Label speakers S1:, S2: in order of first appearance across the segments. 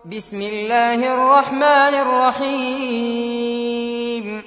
S1: بسم الله الرحمن الرحيم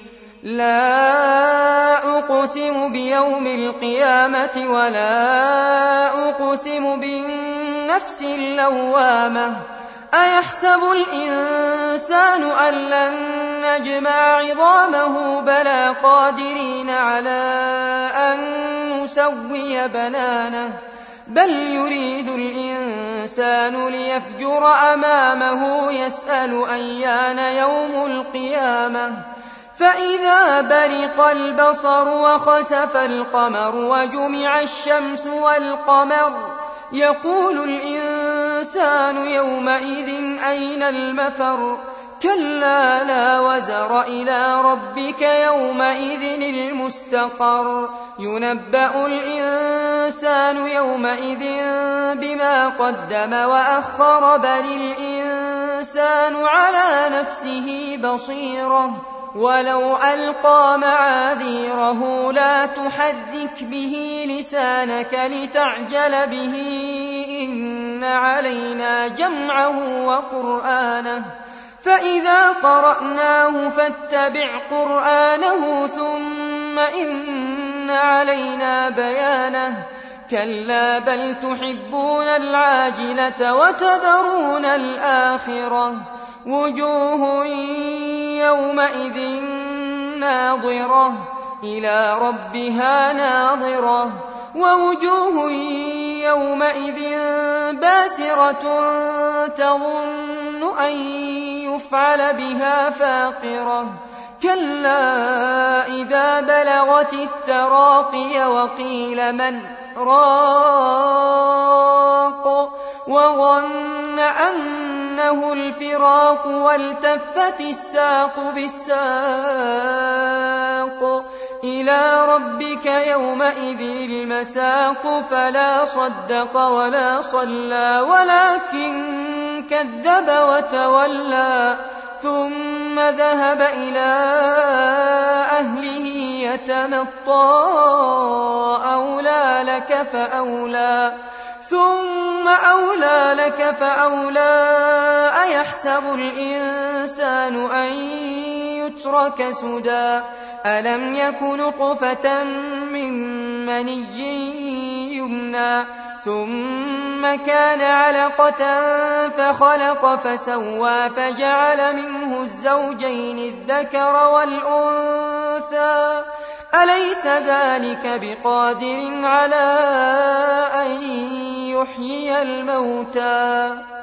S1: لا أقسم بيوم القيامة ولا أقسم بالنفس اللوامة أيحسب الإنسان أن لن نجمع عظامه بلى قادرين على أن نسوي بنانه بل يريد الإنسان ليفجر أمامه يسأل أيان يوم القيامة فإذا برق البصر وخسف القمر وجمع الشمس والقمر يقول الإنسان يومئذ أين المفر كلا لا وزر إلى ربك يومئذ المستقر ينبأ الإنسان يومئذ بما قدم وأخر بل الإنسان على نفسه بصيرة ولو ألقى معاذيره لا تحرك به لسانك لتعجل به إن علينا جمعه وقرآنه فإذا قرأناه فاتبع قرآنه ثم إن علينا بيانه كلا بل تحبون العاجلة وتذرون الآخرة وجوه يومئذ ناظرة إلى ربها ناظرة ووجوه يومئذ باسرة تظن أن يفعل بها فاقرة كلا إذا بلغت التراقي وقيل من راق وظن أنه الفراق والتفت الساق بالساق إلى ربك يومئذ المساق فلا صدق ولا صلى ولكن كذب وتولى ثم ذهب إلى أهله يتمطى أولى لك فأولى ثم أولى لك فأولى أيحسب الإنسان أن يترك سدى ألم يكن نطفة من مني يمنى ثم كان علقة فخلق فسوى فجعل منه الزوجين الذكر والأنثى أليس ذلك بقادر على أن يحيي الموتى